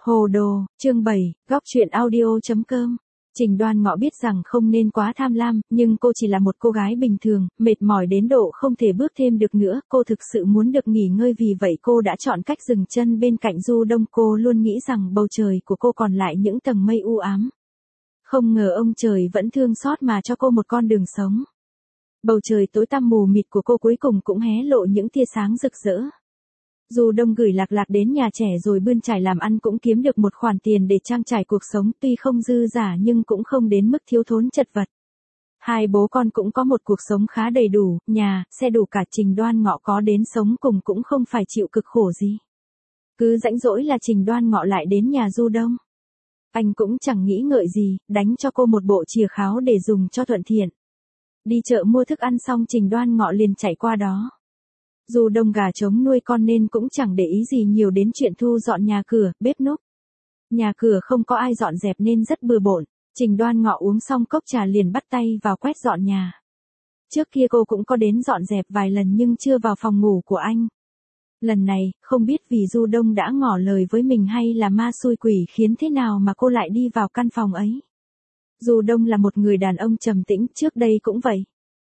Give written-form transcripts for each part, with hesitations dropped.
Hồ đồ, chương 7, góc truyện audio.com. Trình Đoan Ngọ biết rằng không nên quá tham lam, nhưng cô chỉ là một cô gái bình thường, mệt mỏi đến độ không thể bước thêm được nữa, cô thực sự muốn được nghỉ ngơi, vì vậy cô đã chọn cách dừng chân bên cạnh Du Đông. Cô luôn nghĩ rằng bầu trời của cô còn lại những tầng mây u ám. Không ngờ ông trời vẫn thương xót mà cho cô một con đường sống. Bầu trời tối tăm mù mịt của cô cuối cùng cũng hé lộ những tia sáng rực rỡ. Du Đông gửi Lạc Lạc đến nhà trẻ rồi bươn trải làm ăn, cũng kiếm được một khoản tiền để trang trải cuộc sống, tuy không dư dả nhưng cũng không đến mức thiếu thốn chật vật. Hai bố con cũng có một cuộc sống khá đầy đủ, nhà, xe đủ cả. Trình Đoan Ngọ có đến sống cùng cũng không phải chịu cực khổ gì. Cứ rảnh rỗi là Trình Đoan Ngọ lại đến nhà Du Đông. Anh cũng chẳng nghĩ ngợi gì, đánh cho cô một bộ chìa kháo để dùng cho thuận tiện. Đi chợ mua thức ăn xong Trình Đoan Ngọ liền chạy qua đó. Du Đông gà trống nuôi con nên cũng chẳng để ý gì nhiều đến chuyện thu dọn nhà cửa, bếp núc. Nhà cửa không có ai dọn dẹp nên rất bừa bộn. Trình Đoan Ngọ uống xong cốc trà liền bắt tay vào quét dọn nhà. Trước kia cô cũng có đến dọn dẹp vài lần nhưng chưa vào phòng ngủ của anh. Lần này, không biết vì Du Đông đã ngỏ lời với mình hay là ma xui quỷ khiến thế nào mà cô lại đi vào căn phòng ấy. Du Đông là một người đàn ông trầm tĩnh, trước đây cũng vậy.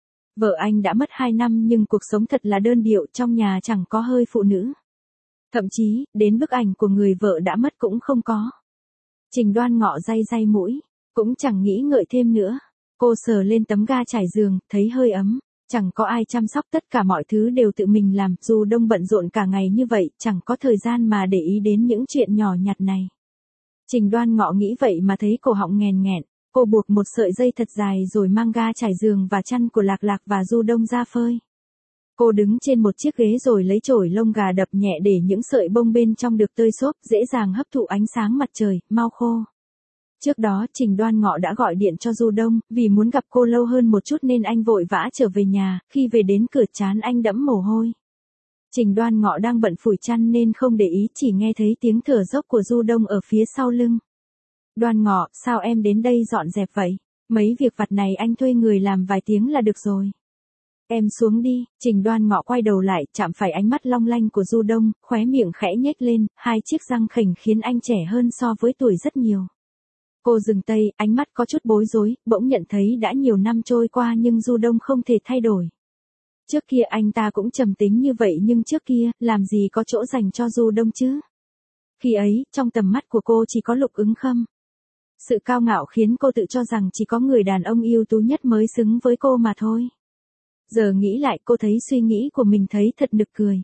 Vợ anh đã mất 2 năm nhưng cuộc sống thật là đơn điệu, trong nhà chẳng có hơi phụ nữ. Thậm chí, đến bức ảnh của người vợ đã mất cũng không có. Trình Đoan Ngọ day mũi, cũng chẳng nghĩ ngợi thêm nữa. Cô sờ lên tấm ga trải giường, thấy hơi ấm, chẳng có ai chăm sóc, tất cả mọi thứ đều tự mình làm. Du Đông bận rộn cả ngày như vậy, chẳng có thời gian mà để ý đến những chuyện nhỏ nhặt này. Trình Đoan Ngọ nghĩ vậy mà thấy cổ họng nghèn nghẹn. Cô buộc một sợi dây thật dài rồi mang ga trải giường và chăn của Lạc Lạc và Du Đông ra phơi. Cô đứng trên một chiếc ghế rồi lấy chổi lông gà đập nhẹ để những sợi bông bên trong được tơi xốp, dễ dàng hấp thụ ánh sáng mặt trời, mau khô. Trước đó Trình Đoan Ngọ đã gọi điện cho Du Đông, vì muốn gặp cô lâu hơn một chút nên anh vội vã trở về nhà, khi về đến cửa trán anh đẫm mồ hôi. Trình Đoan Ngọ đang bận phủi chăn nên không để ý, chỉ nghe thấy tiếng thở dốc của Du Đông ở phía sau lưng. Đoan Ngọ, sao em đến đây dọn dẹp vậy? Mấy việc vặt này anh thuê người làm vài tiếng là được rồi. Em xuống đi. Trình Đoan Ngọ quay đầu lại, chạm phải ánh mắt long lanh của Du Đông, khóe miệng khẽ nhếch lên, hai chiếc răng khểnh khiến anh trẻ hơn so với tuổi rất nhiều. Cô dừng tay, ánh mắt có chút bối rối, bỗng nhận thấy đã nhiều năm trôi qua nhưng Du Đông không thể thay đổi. Trước kia anh ta cũng trầm tính như vậy nhưng trước kia, làm gì có chỗ dành cho Du Đông chứ? Khi ấy, trong tầm mắt của cô chỉ có Lục Ứng Khâm. Sự cao ngạo khiến cô tự cho rằng chỉ có người đàn ông ưu tú nhất mới xứng với cô mà thôi. Giờ nghĩ lại cô thấy suy nghĩ của mình thấy thật nực cười.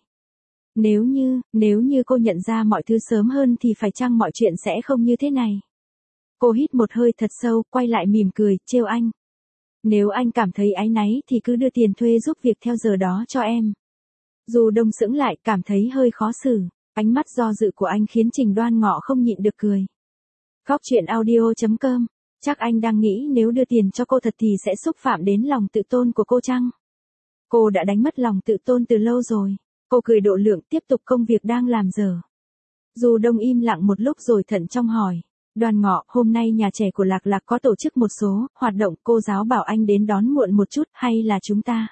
Nếu như cô nhận ra mọi thứ sớm hơn thì phải chăng mọi chuyện sẽ không như thế này. Cô hít một hơi thật sâu, quay lại mỉm cười, trêu anh. Nếu anh cảm thấy áy náy thì cứ đưa tiền thuê giúp việc theo giờ đó cho em. Du Đông sững lại, cảm thấy hơi khó xử. Ánh mắt do dự của anh khiến Trình Đoan Ngọ không nhịn được cười. Góc truyện audio.com. Chắc anh đang nghĩ nếu đưa tiền cho cô thật thì sẽ xúc phạm đến lòng tự tôn của cô chăng? Cô đã đánh mất lòng tự tôn từ lâu rồi. Cô cười độ lượng, tiếp tục công việc đang làm dở. Du Đông im lặng một lúc rồi thận trọng hỏi. Đoan Ngọ, hôm nay nhà trẻ của Lạc Lạc có tổ chức một số hoạt động, cô giáo bảo anh đến đón muộn một chút, hay là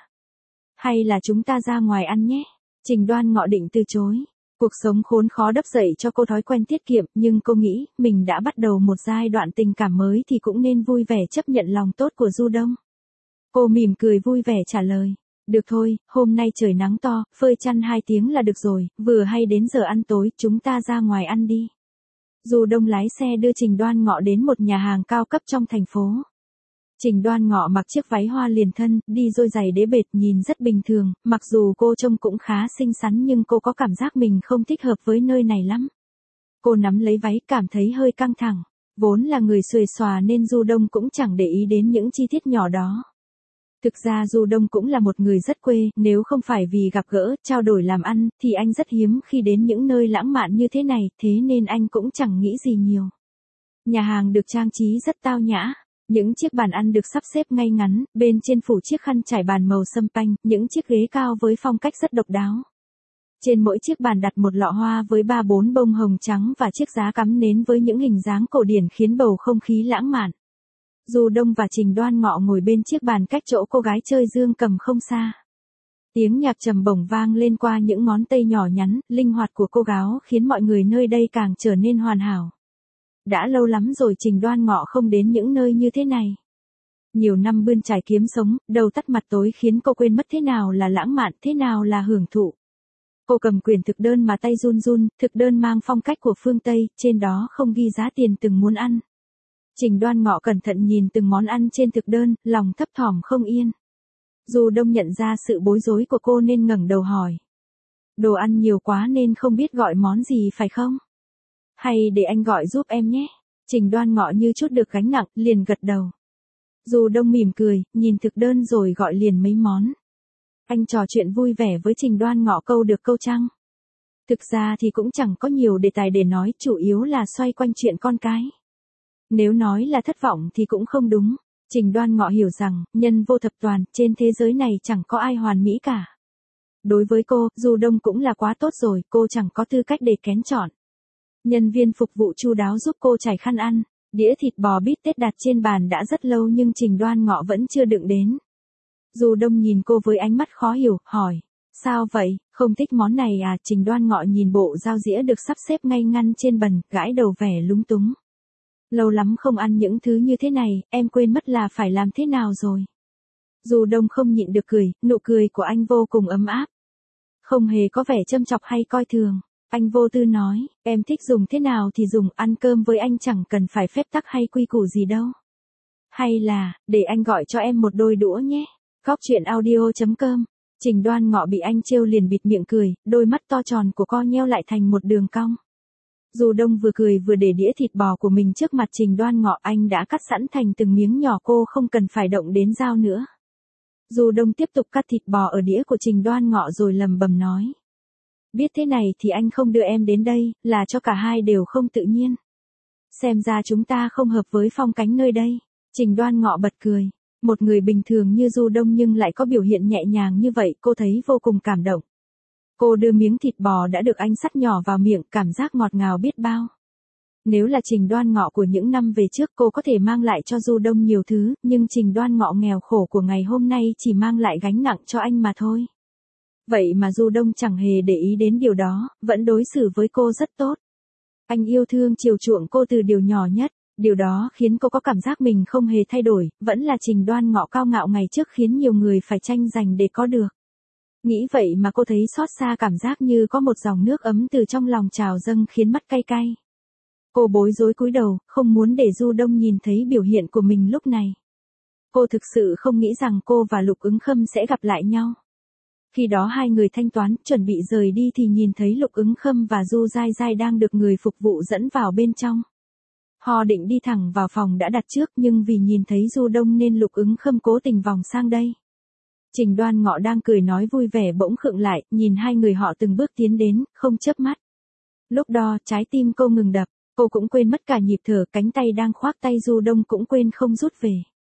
chúng ta ra ngoài ăn nhé? Trình Đoan Ngọ định từ chối. Cuộc sống khốn khó đắp dậy cho cô thói quen tiết kiệm, nhưng cô nghĩ, mình đã bắt đầu một giai đoạn tình cảm mới thì cũng nên vui vẻ chấp nhận lòng tốt của Du Đông. Cô mỉm cười vui vẻ trả lời. Được thôi, hôm nay trời nắng to, phơi chăn 2 tiếng là được rồi, vừa hay đến giờ ăn tối, chúng ta ra ngoài ăn đi. Du Đông lái xe đưa Trình Đoan Ngọ đến một nhà hàng cao cấp trong thành phố. Trình Đoan Ngọ mặc chiếc váy hoa liền thân, đi đôi giày đế bệt, nhìn rất bình thường, mặc dù cô trông cũng khá xinh xắn nhưng cô có cảm giác mình không thích hợp với nơi này lắm. Cô nắm lấy váy, cảm thấy hơi căng thẳng. Vốn là người xuề xòa nên Du Đông cũng chẳng để ý đến những chi tiết nhỏ đó. Thực ra Du Đông cũng là một người rất quê, nếu không phải vì gặp gỡ, trao đổi làm ăn, thì anh rất hiếm khi đến những nơi lãng mạn như thế này, thế nên anh cũng chẳng nghĩ gì nhiều. Nhà hàng được trang trí rất tao nhã. Những chiếc bàn ăn được sắp xếp ngay ngắn, bên trên phủ chiếc khăn trải bàn màu sâm panh, những chiếc ghế cao với phong cách rất độc đáo. Trên mỗi chiếc bàn đặt một lọ hoa với 3-4 bông hồng trắng và chiếc giá cắm nến với những hình dáng cổ điển khiến bầu không khí lãng mạn. Du Đông và Trình Đoan Ngọ ngồi bên chiếc bàn cách chỗ cô gái chơi dương cầm không xa. Tiếng nhạc trầm bổng vang lên qua những ngón tay nhỏ nhắn, linh hoạt của cô gái khiến mọi người nơi đây càng trở nên hoàn hảo. Đã lâu lắm rồi Trình Đoan Ngọ không đến những nơi như thế này. Nhiều năm bươn trải kiếm sống, đầu tắt mặt tối khiến cô quên mất thế nào là lãng mạn, thế nào là hưởng thụ. Cô cầm quyển thực đơn mà tay run run, thực đơn mang phong cách của phương Tây, trên đó không ghi giá tiền từng món ăn. Trình Đoan Ngọ cẩn thận nhìn từng món ăn trên thực đơn, lòng thấp thỏm không yên. Du Đông nhận ra sự bối rối của cô nên ngẩng đầu hỏi. Đồ ăn nhiều quá nên không biết gọi món gì phải không? Hay để anh gọi giúp em nhé. Trình Đoan Ngọ như chút được gánh nặng, liền gật đầu. Du Đông mỉm cười, nhìn thực đơn rồi gọi liền mấy món. Anh trò chuyện vui vẻ với Trình Đoan Ngọ câu được câu trăng. Thực ra thì cũng chẳng có nhiều đề tài để nói, chủ yếu là xoay quanh chuyện con cái. Nếu nói là thất vọng thì cũng không đúng. Trình Đoan Ngọ hiểu rằng, nhân vô thập toàn, trên thế giới này chẳng có ai hoàn mỹ cả. Đối với cô, Du Đông cũng là quá tốt rồi, cô chẳng có tư cách để kén chọn. Nhân viên phục vụ chu đáo giúp cô trải khăn ăn, đĩa thịt bò bít tết đặt trên bàn đã rất lâu nhưng Trình Đoan Ngọ vẫn chưa đựng đến. Du Đông nhìn cô với ánh mắt khó hiểu, hỏi, sao vậy, không thích món này à? Trình Đoan Ngọ nhìn bộ dao dĩa được sắp xếp ngay ngăn trên bàn, gãi đầu vẻ lúng túng. Lâu lắm không ăn những thứ như thế này, em quên mất là phải làm thế nào rồi. Du Đông không nhịn được cười, nụ cười của anh vô cùng ấm áp. Không hề có vẻ châm chọc hay coi thường. Anh vô tư nói, em thích dùng thế nào thì dùng, ăn cơm với anh chẳng cần phải phép tắc hay quy củ gì đâu. Hay là, để anh gọi cho em một đôi đũa nhé. Góc truyện audio.com. Trình Đoan Ngọ bị anh trêu liền bịt miệng cười, đôi mắt to tròn của cô nheo lại thành một đường cong. Du Đông vừa cười vừa để đĩa thịt bò của mình trước mặt Trình Đoan Ngọ, anh đã cắt sẵn thành từng miếng nhỏ, cô không cần phải động đến dao nữa. Du Đông tiếp tục cắt thịt bò ở đĩa của Trình Đoan Ngọ rồi lầm bầm nói. Biết thế này thì anh không đưa em đến đây, là cho cả hai đều không tự nhiên. Xem ra chúng ta không hợp với phong cảnh nơi đây. Trình Đoan Ngọ bật cười. Một người bình thường như Du Đông nhưng lại có biểu hiện nhẹ nhàng như vậy, cô thấy vô cùng cảm động. Cô đưa miếng thịt bò đã được anh sắt nhỏ vào miệng, cảm giác ngọt ngào biết bao. Nếu là Trình Đoan Ngọ của những năm về trước cô có thể mang lại cho Du Đông nhiều thứ, nhưng Trình Đoan Ngọ nghèo khổ của ngày hôm nay chỉ mang lại gánh nặng cho anh mà thôi. Vậy mà Du Đông chẳng hề để ý đến điều đó, vẫn đối xử với cô rất tốt. Anh yêu thương chiều chuộng cô từ điều nhỏ nhất, điều đó khiến cô có cảm giác mình không hề thay đổi, vẫn là Trình Đoan Ngọ cao ngạo ngày trước khiến nhiều người phải tranh giành để có được. Nghĩ vậy mà cô thấy xót xa, cảm giác như có một dòng nước ấm từ trong lòng trào dâng khiến mắt cay cay. Cô bối rối cúi đầu, không muốn để Du Đông nhìn thấy biểu hiện của mình lúc này. Cô thực sự không nghĩ rằng cô và Lục Ứng Khâm sẽ gặp lại nhau. Khi đó hai người thanh toán, chuẩn bị rời đi thì nhìn thấy Lục Ứng Khâm và Du Giai Giai đang được người phục vụ dẫn vào bên trong. Họ định đi thẳng vào phòng đã đặt trước nhưng vì nhìn thấy Du Đông nên Lục Ứng Khâm cố tình vòng sang đây. Trình Đoan Ngọ đang cười nói vui vẻ bỗng khựng lại, nhìn hai người họ từng bước tiến đến, không chớp mắt. Lúc đó trái tim cô ngừng đập, cô cũng quên mất cả nhịp thở, cánh tay đang khoác tay Du Đông cũng quên không rút về.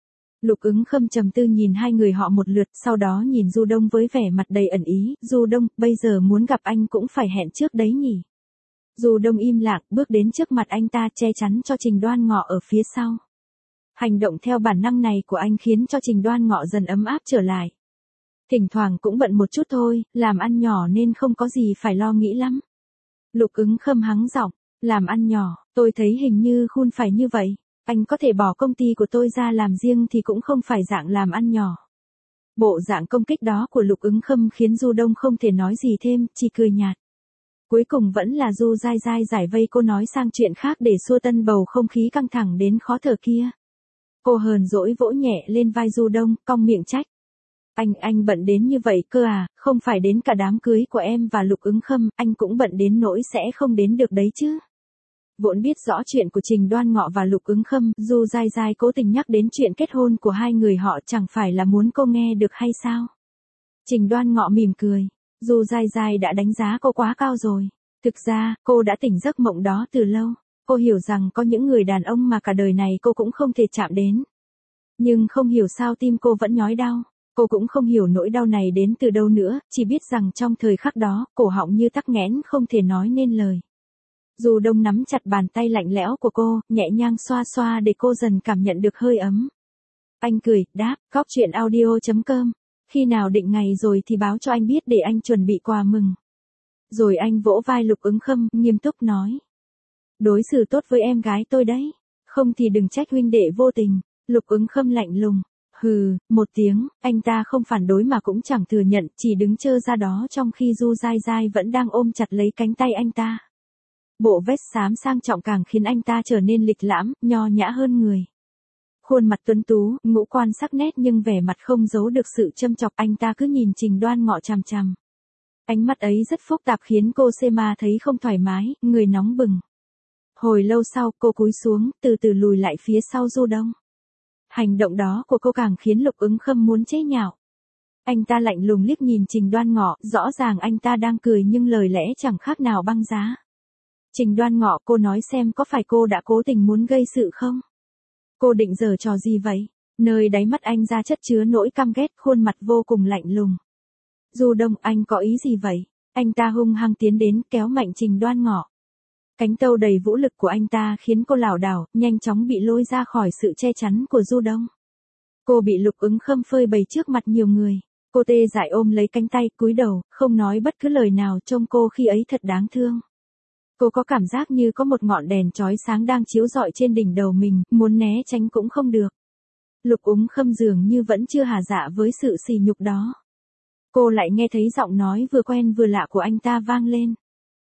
Lục Ứng Khâm trầm tư nhìn hai người họ một lượt, sau đó nhìn Du Đông với vẻ mặt đầy ẩn ý, Du Đông, bây giờ muốn gặp anh cũng phải hẹn trước đấy nhỉ. Du Đông im lặng, bước đến trước mặt anh ta che chắn cho Trình Đoan Ngọ ở phía sau. Hành động theo bản năng này của anh khiến cho Trình Đoan Ngọ dần ấm áp trở lại. Thỉnh thoảng cũng bận một chút thôi, làm ăn nhỏ nên không có gì phải lo nghĩ lắm. Lục Ứng Khâm hắng giọng, làm ăn nhỏ, tôi thấy hình như khuôn phải như vậy. Anh có thể bỏ công ty của tôi ra làm riêng thì cũng không phải dạng làm ăn nhỏ. Bộ dạng công kích đó của Lục Ứng Khâm khiến Du Đông không thể nói gì thêm, chỉ cười nhạt. Cuối cùng vẫn là Du Giai Giai giải vây cô nói sang chuyện khác để xua tan bầu không khí căng thẳng đến khó thở kia. Cô hờn dỗi vỗ nhẹ lên vai Du Đông, cong miệng trách. Anh bận đến như vậy cơ à, không phải đến cả đám cưới của em và Lục Ứng Khâm, anh cũng bận đến nỗi sẽ không đến được đấy chứ. Vốn biết rõ chuyện của Trình Đoan Ngọ và Lục Ứng Khâm, Du Giai Giai cố tình nhắc đến chuyện kết hôn của hai người họ chẳng phải là muốn cô nghe được hay sao? Trình Đoan Ngọ mỉm cười, Du Giai Giai đã đánh giá cô quá cao rồi. Thực ra, cô đã tỉnh giấc mộng đó từ lâu. Cô hiểu rằng có những người đàn ông mà cả đời này cô cũng không thể chạm đến. Nhưng không hiểu sao tim cô vẫn nhói đau. Cô cũng không hiểu nỗi đau này đến từ đâu nữa, chỉ biết rằng trong thời khắc đó, cổ họng như tắc nghẽn không thể nói nên lời. Du Đông nắm chặt bàn tay lạnh lẽo của cô, nhẹ nhàng xoa xoa để cô dần cảm nhận được hơi ấm. Anh cười, đáp, góc truyện audio.com. Khi nào định ngày rồi thì báo cho anh biết để anh chuẩn bị quà mừng. Rồi anh vỗ vai Lục Ứng Khâm, nghiêm túc nói. Đối xử tốt với em gái tôi đấy. Không thì đừng trách huynh đệ vô tình. Lục Ứng Khâm lạnh lùng. Hừ, một tiếng, anh ta không phản đối mà cũng chẳng thừa nhận, chỉ đứng trơ ra đó trong khi Du Dai Dai vẫn đang ôm chặt lấy cánh tay anh ta. Bộ vest xám sang trọng càng khiến anh ta trở nên lịch lãm, nho nhã hơn người. Khuôn mặt tuấn tú, ngũ quan sắc nét nhưng vẻ mặt không giấu được sự châm chọc, anh ta cứ nhìn Trình Đoan Ngọ chằm chằm. Ánh mắt ấy rất phức tạp khiến cô Sema thấy không thoải mái, người nóng bừng. Hồi lâu sau cô cúi xuống, từ từ lùi lại phía sau Du Đông. Hành động đó của cô càng khiến Lục Ứng Khâm muốn chế nhạo. Anh ta lạnh lùng liếc nhìn Trình Đoan Ngọ, rõ ràng anh ta đang cười nhưng lời lẽ chẳng khác nào băng giá. Trình Đoan Ngọ, cô nói xem có phải cô đã cố tình muốn gây sự không? Cô định giở trò gì vậy? Nơi đáy mắt anh ra chất chứa nỗi căm ghét, khuôn mặt vô cùng lạnh lùng. Du Đông, anh có ý gì vậy? Anh ta hung hăng tiến đến, kéo mạnh Trình Đoan Ngọ. Cánh tâu đầy vũ lực của anh ta khiến cô lảo đảo, nhanh chóng bị lôi ra khỏi sự che chắn của Du Đông. Cô bị Lục Ứng Khâm phơi bày trước mặt nhiều người. Cô tê dại ôm lấy cánh tay, cúi đầu, không nói bất cứ lời nào, trông cô khi ấy thật đáng thương. Cô có cảm giác như có một ngọn đèn chói sáng đang chiếu rọi trên đỉnh đầu mình, muốn né tránh cũng không được. Lục Ứng Khâm dường như vẫn chưa hả dạ với sự sỉ nhục đó. Cô lại nghe thấy giọng nói vừa quen vừa lạ của anh ta vang lên.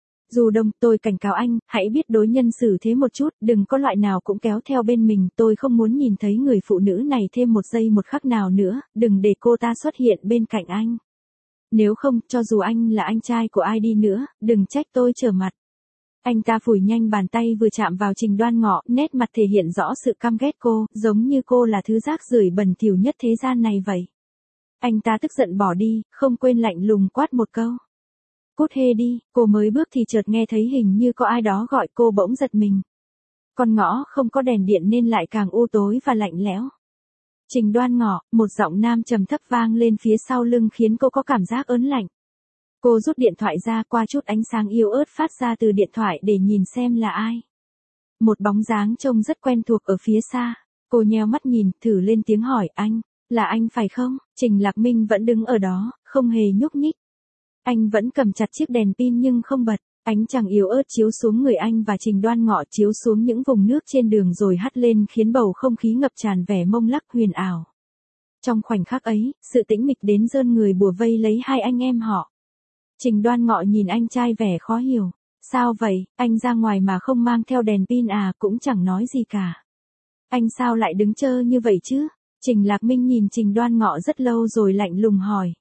Du Đông, tôi cảnh cáo anh, hãy biết đối nhân xử thế một chút, đừng có loại nào cũng kéo theo bên mình, tôi không muốn nhìn thấy người phụ nữ này thêm một giây một khắc nào nữa, đừng để cô ta xuất hiện bên cạnh anh. Nếu không, cho dù anh là anh trai của ai đi nữa, đừng trách tôi trở mặt. Anh ta phủi nhanh bàn tay vừa chạm vào Trình Đoan Ngọ, nét mặt thể hiện rõ sự căm ghét cô, giống như cô là thứ rác rưởi bẩn thỉu nhất thế gian này vậy. Anh ta tức giận bỏ đi, không quên lạnh lùng quát một câu. Cút hê đi, cô mới bước thì chợt nghe thấy hình như có ai đó gọi cô, bỗng giật mình. Con ngõ không có đèn điện nên lại càng u tối và lạnh lẽo. Trình Đoan Ngọ, một giọng nam trầm thấp vang lên phía sau lưng khiến cô có cảm giác ớn lạnh. Cô rút điện thoại ra, qua chút ánh sáng yếu ớt phát ra từ điện thoại để nhìn xem là ai. Một bóng dáng trông rất quen thuộc ở phía xa. Cô nheo mắt nhìn, thử lên tiếng hỏi, anh, là anh phải không? Trình Lạc Minh vẫn đứng ở đó, không hề nhúc nhích. Anh vẫn cầm chặt chiếc đèn pin nhưng không bật. Ánh trăng yếu ớt chiếu xuống người anh và Trình Đoan Ngọ, chiếu xuống những vùng nước trên đường rồi hắt lên khiến bầu không khí ngập tràn vẻ mông lắc huyền ảo. Trong khoảnh khắc ấy, sự tĩnh mịch đến rơn người bủa vây lấy hai anh em họ. Trình Đoan Ngọ nhìn anh trai vẻ khó hiểu. Sao vậy, anh ra ngoài mà không mang theo đèn pin à? Cũng chẳng nói gì cả. Anh sao lại đứng trơ như vậy chứ? Trình Lạc Minh nhìn Trình Đoan Ngọ rất lâu rồi lạnh lùng hỏi.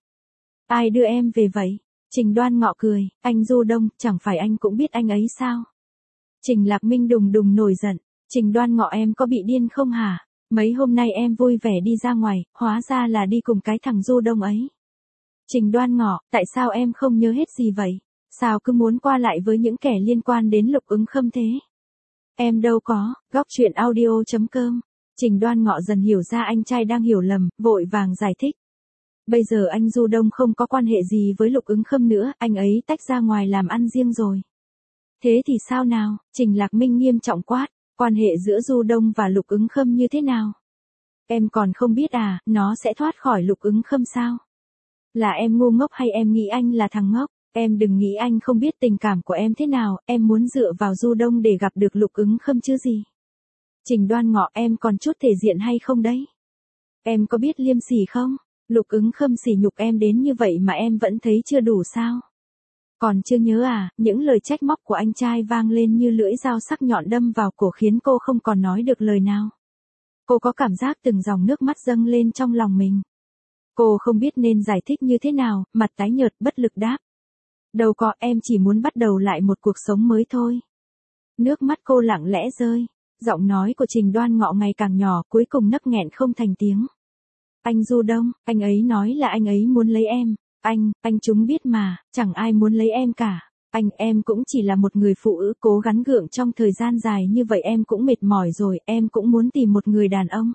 Ai đưa em về vậy? Trình Đoan Ngọ cười, anh Du Đông, chẳng phải anh cũng biết anh ấy sao? Trình Lạc Minh đùng đùng nổi giận. Trình Đoan Ngọ, em có bị điên không hả? Mấy hôm nay em vui vẻ đi ra ngoài, hóa ra là đi cùng cái thằng Du Đông ấy. Trình Đoan Ngọ, tại sao em không nhớ hết gì vậy? Sao cứ muốn qua lại với những kẻ liên quan đến Lục Ứng Khâm thế? Em đâu có, góc chuyện audio.com. Trình Đoan Ngọ dần hiểu ra anh trai đang hiểu lầm, vội vàng giải thích. Bây giờ anh Du Đông không có quan hệ gì với Lục Ứng Khâm nữa, anh ấy tách ra ngoài làm ăn riêng rồi. Thế thì sao nào? Trình Lạc Minh nghiêm trọng quát, quan hệ giữa Du Đông và Lục Ứng Khâm như thế nào? Em còn không biết à, nó sẽ thoát khỏi Lục Ứng Khâm sao? Là em ngu ngốc hay em nghĩ anh là thằng ngốc? Em đừng nghĩ anh không biết tình cảm của em thế nào, em muốn dựa vào Du Đông để gặp được Lục Ứng Khâm chứ gì. Trình Đoan Ngọ, em còn chút thể diện hay không đấy? Em có biết liêm sỉ không? Lục Ứng Khâm sỉ nhục em đến như vậy mà em vẫn thấy chưa đủ sao? Còn chưa nhớ à? Những lời trách móc của anh trai vang lên như lưỡi dao sắc nhọn đâm vào cổ khiến cô không còn nói được lời nào. Cô có cảm giác từng dòng nước mắt dâng lên trong lòng mình. Cô không biết nên giải thích như thế nào, mặt tái nhợt bất lực đáp. Đâu có, em chỉ muốn bắt đầu lại một cuộc sống mới thôi. Nước mắt cô lặng lẽ rơi. Giọng nói của Trình Đoan Ngọ ngày càng nhỏ, cuối cùng nấc nghẹn không thành tiếng. Anh Du Đông, anh ấy nói là anh ấy muốn lấy em. Anh chúng biết mà, chẳng ai muốn lấy em cả. Em cũng chỉ là một người phụ nữ cố gắng gượng trong thời gian dài như vậy, em cũng mệt mỏi rồi, em cũng muốn tìm một người đàn ông.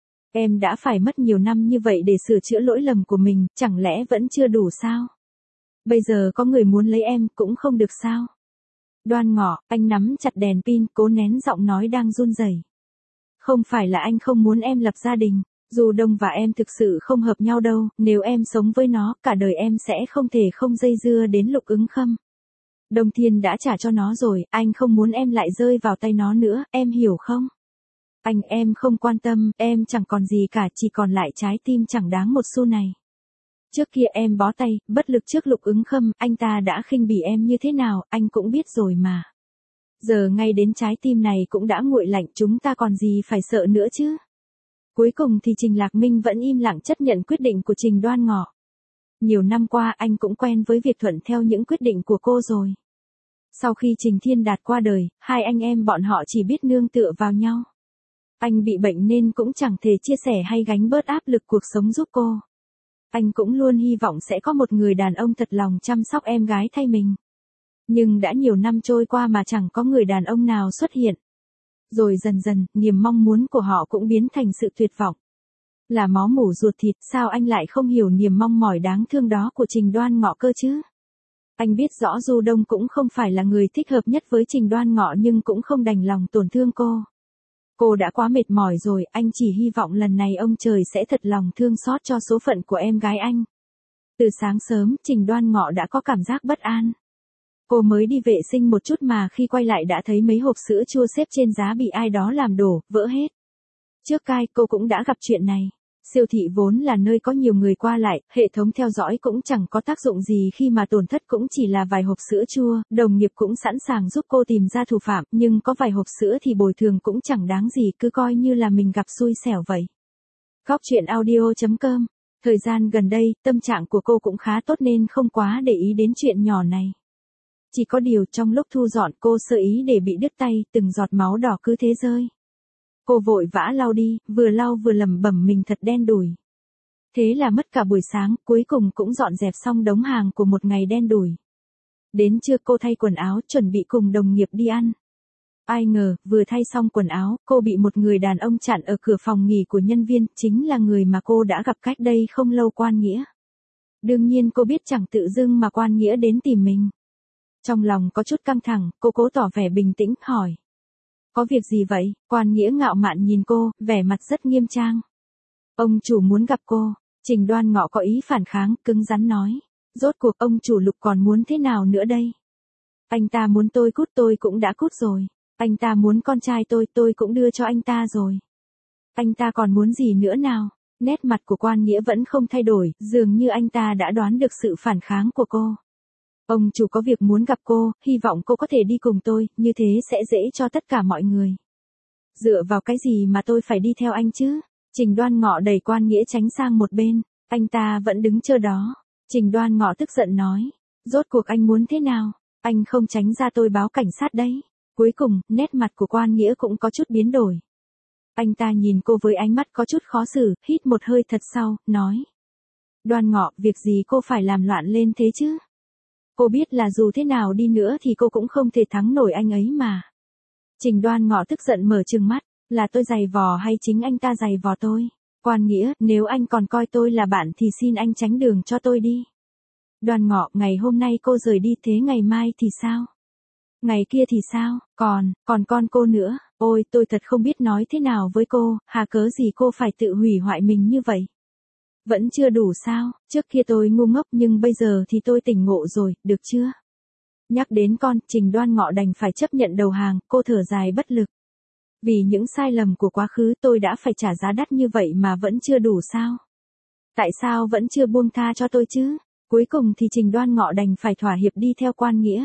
Em đã phải mất nhiều năm như vậy để sửa chữa lỗi lầm của mình, chẳng lẽ vẫn chưa đủ sao? Bây giờ có người muốn lấy em cũng không được sao? Đoan Ngọ, anh nắm chặt đèn pin, cố nén giọng nói đang run rẩy. Không phải là anh không muốn em lập gia đình. Du Đông và em thực sự không hợp nhau đâu, nếu em sống với nó, cả đời em sẽ không thể không dây dưa đến Lục Ứng Khâm. Đông Thiên đã trả cho nó rồi, anh không muốn em lại rơi vào tay nó nữa, em hiểu không? Em không quan tâm, em chẳng còn gì cả, chỉ còn lại trái tim chẳng đáng một xu này. Trước kia em bó tay, bất lực trước Lục Ứng Khâm, anh ta đã khinh bỉ em như thế nào, anh cũng biết rồi mà. Giờ ngay đến trái tim này cũng đã nguội lạnh, chúng ta còn gì phải sợ nữa chứ? Cuối cùng thì Trình Lạc Minh vẫn im lặng chấp nhận quyết định của Trình Đoan Ngọ. Nhiều năm qua anh cũng quen với việc thuận theo những quyết định của cô rồi. Sau khi Trình Thiên Đạt qua đời, hai anh em bọn họ chỉ biết nương tựa vào nhau. Anh bị bệnh nên cũng chẳng thể chia sẻ hay gánh bớt áp lực cuộc sống giúp cô. Anh cũng luôn hy vọng sẽ có một người đàn ông thật lòng chăm sóc em gái thay mình. Nhưng đã nhiều năm trôi qua mà chẳng có người đàn ông nào xuất hiện. Rồi dần dần, niềm mong muốn của họ cũng biến thành sự tuyệt vọng. Là máu mủ ruột thịt, sao anh lại không hiểu niềm mong mỏi đáng thương đó của Trình Đoan Ngọ cơ chứ? Anh biết rõ Du Đông cũng không phải là người thích hợp nhất với Trình Đoan Ngọ nhưng cũng không đành lòng tổn thương cô. Cô đã quá mệt mỏi rồi, anh chỉ hy vọng lần này ông trời sẽ thật lòng thương xót cho số phận của em gái anh. Từ sáng sớm, Trình Đoan Ngọ đã có cảm giác bất an. Cô mới đi vệ sinh một chút mà khi quay lại đã thấy mấy hộp sữa chua xếp trên giá bị ai đó làm đổ, vỡ hết. Trước cai cô cũng đã gặp chuyện này. Siêu thị vốn là nơi có nhiều người qua lại, hệ thống theo dõi cũng chẳng có tác dụng gì khi mà tổn thất cũng chỉ là vài hộp sữa chua, đồng nghiệp cũng sẵn sàng giúp cô tìm ra thủ phạm, nhưng có vài hộp sữa thì bồi thường cũng chẳng đáng gì, cứ coi như là mình gặp xui xẻo vậy. Góc truyện audio.com. Thời gian gần đây, tâm trạng của cô cũng khá tốt nên không quá để ý đến chuyện nhỏ này. Chỉ có điều trong lúc thu dọn cô sơ ý để bị đứt tay, từng giọt máu đỏ cứ thế rơi. Cô vội vã lau đi, vừa lau vừa lẩm bẩm mình thật đen đủi. Thế là mất cả buổi sáng, cuối cùng cũng dọn dẹp xong đống hàng của một ngày đen đủi. Đến trưa cô thay quần áo, chuẩn bị cùng đồng nghiệp đi ăn. Ai ngờ, vừa thay xong quần áo, cô bị một người đàn ông chặn ở cửa phòng nghỉ của nhân viên, chính là người mà cô đã gặp cách đây không lâu, Quan Nghĩa. Đương nhiên cô biết chẳng tự dưng mà Quan Nghĩa đến tìm mình. Trong lòng có chút căng thẳng, cô cố tỏ vẻ bình tĩnh, hỏi. Có việc gì vậy? Quan Nghĩa ngạo mạn nhìn cô, vẻ mặt rất nghiêm trang. Ông chủ muốn gặp cô. Trình Đoan Ngọ có ý phản kháng, cứng rắn nói. Rốt cuộc ông chủ Lục còn muốn thế nào nữa đây? Anh ta muốn tôi cút tôi cũng đã cút rồi. Anh ta muốn con trai tôi cũng đưa cho anh ta rồi. Anh ta còn muốn gì nữa nào? Nét mặt của Quan Nghĩa vẫn không thay đổi, dường như anh ta đã đoán được sự phản kháng của cô. Ông chủ có việc muốn gặp cô, hy vọng cô có thể đi cùng tôi, như thế sẽ dễ cho tất cả mọi người. Dựa vào cái gì mà tôi phải đi theo anh chứ? Trình Đoan Ngọ đẩy Quan Nghĩa tránh sang một bên, anh ta vẫn đứng chờ đó. Trình Đoan Ngọ tức giận nói, rốt cuộc anh muốn thế nào? Anh không tránh ra tôi báo cảnh sát đấy. Cuối cùng, nét mặt của Quan Nghĩa cũng có chút biến đổi. Anh ta nhìn cô với ánh mắt có chút khó xử, hít một hơi thật sâu, nói. Đoan Ngọ, việc gì cô phải làm loạn lên thế chứ? Cô biết là dù thế nào đi nữa thì cô cũng không thể thắng nổi anh ấy mà. Trình Đoan Ngọ tức giận mở trừng mắt, là tôi giày vò hay chính anh ta giày vò tôi? Quan Nghĩa, nếu anh còn coi tôi là bạn thì xin anh tránh đường cho tôi đi. Đoan Ngọ, ngày hôm nay cô rời đi, thế ngày mai thì sao? Ngày kia thì sao? Còn con cô nữa, ôi tôi thật không biết nói thế nào với cô, hà cớ gì cô phải tự hủy hoại mình như vậy? Vẫn chưa đủ sao? Trước kia tôi ngu ngốc nhưng bây giờ thì tôi tỉnh ngộ rồi, được chưa? Nhắc đến con, Trình Đoan Ngọ đành phải chấp nhận đầu hàng, cô thở dài bất lực. Vì những sai lầm của quá khứ tôi đã phải trả giá đắt như vậy mà vẫn chưa đủ sao? Tại sao vẫn chưa buông tha cho tôi chứ? Cuối cùng thì Trình Đoan Ngọ đành phải thỏa hiệp đi theo Quan Nghĩa.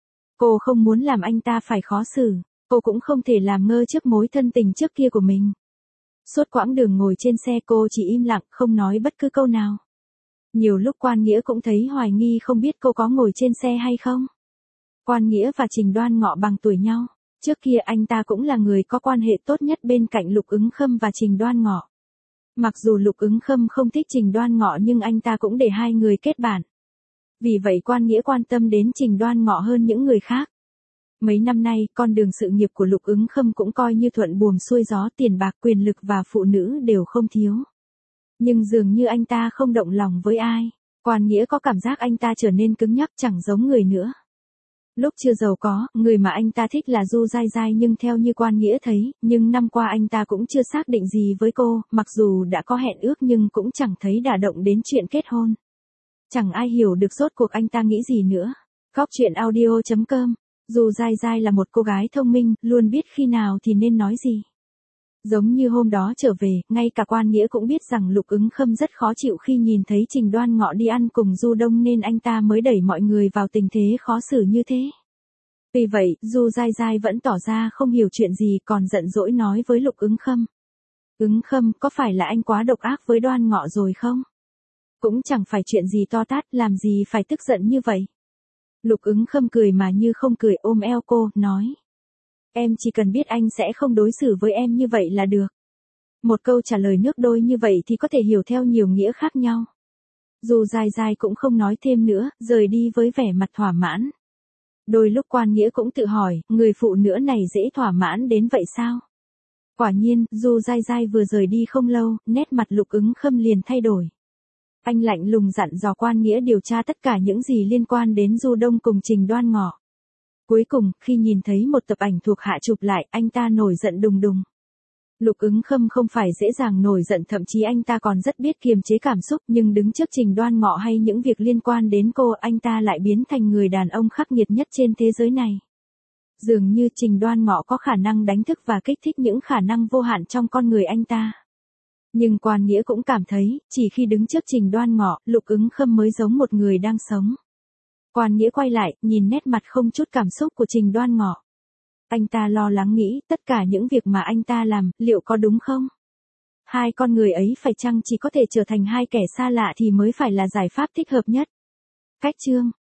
Cô không muốn làm anh ta phải khó xử, cô cũng không thể làm ngơ trước mối thân tình trước kia của mình. Suốt quãng đường ngồi trên xe cô chỉ im lặng, không nói bất cứ câu nào. Nhiều lúc Quan Nghĩa cũng thấy hoài nghi không biết cô có ngồi trên xe hay không. Quan Nghĩa và Trình Đoan Ngọ bằng tuổi nhau. Trước kia anh ta cũng là người có quan hệ tốt nhất bên cạnh Lục Ứng Khâm và Trình Đoan Ngọ. Mặc dù Lục Ứng Khâm không thích Trình Đoan Ngọ nhưng anh ta cũng để hai người kết bạn. Vì vậy Quan Nghĩa quan tâm đến Trình Đoan Ngọ hơn những người khác. Mấy năm nay, con đường sự nghiệp của Lục Ứng Khâm cũng coi như thuận buồm xuôi gió, tiền bạc, quyền lực và phụ nữ đều không thiếu. Nhưng dường như anh ta không động lòng với ai. Quan Nghĩa có cảm giác anh ta trở nên cứng nhắc, chẳng giống người nữa. Lúc chưa giàu có, người mà anh ta thích là Du Giai Giai nhưng theo như Quan Nghĩa thấy, nhưng năm qua anh ta cũng chưa xác định gì với cô, mặc dù đã có hẹn ước nhưng cũng chẳng thấy đả động đến chuyện kết hôn. Chẳng ai hiểu được rốt cuộc anh ta nghĩ gì nữa. Góc truyện audio.com. Du Giai Giai là một cô gái thông minh, luôn biết khi nào thì nên nói gì. Giống như hôm đó trở về, ngay cả Quan Nghĩa cũng biết rằng Lục Ứng Khâm rất khó chịu khi nhìn thấy Trình Đoan Ngọ đi ăn cùng Du Đông nên anh ta mới đẩy mọi người vào tình thế khó xử như thế. Vì vậy, Du Giai Giai vẫn tỏ ra không hiểu chuyện gì còn giận dỗi nói với Lục Ứng Khâm. Ứng Khâm, có phải là anh quá độc ác với Đoan Ngọ rồi không? Cũng chẳng phải chuyện gì to tát, làm gì phải tức giận như vậy. Lục Ứng Khâm cười mà như không cười ôm eo cô, nói. Em chỉ cần biết anh sẽ không đối xử với em như vậy là được. Một câu trả lời nước đôi như vậy thì có thể hiểu theo nhiều nghĩa khác nhau. Dù Giai Giai cũng không nói thêm nữa, rời đi với vẻ mặt thỏa mãn. Đôi lúc Quan Nghĩa cũng tự hỏi, người phụ nữ này dễ thỏa mãn đến vậy sao? Quả nhiên, dù Giai Giai vừa rời đi không lâu, nét mặt Lục Ứng Khâm liền thay đổi. Anh lạnh lùng dặn dò Quan Nghĩa điều tra tất cả những gì liên quan đến Du Đông cùng Trình Đoan Ngọ. Cuối cùng, khi nhìn thấy một tập ảnh thuộc hạ chụp lại, anh ta nổi giận đùng đùng. Lục Ứng Khâm không phải dễ dàng nổi giận, thậm chí anh ta còn rất biết kiềm chế cảm xúc, nhưng đứng trước Trình Đoan Ngọ hay những việc liên quan đến cô, anh ta lại biến thành người đàn ông khắc nghiệt nhất trên thế giới này. Dường như Trình Đoan Ngọ có khả năng đánh thức và kích thích những khả năng vô hạn trong con người anh ta. Nhưng Quan Nghĩa cũng cảm thấy, chỉ khi đứng trước Trình Đoan Ngọ, Lục Ứng Khâm mới giống một người đang sống. Quan Nghĩa quay lại, nhìn nét mặt không chút cảm xúc của Trình Đoan Ngọ. Anh ta lo lắng nghĩ, tất cả những việc mà anh ta làm, liệu có đúng không? Hai con người ấy phải chăng chỉ có thể trở thành hai kẻ xa lạ thì mới phải là giải pháp thích hợp nhất? Cách chương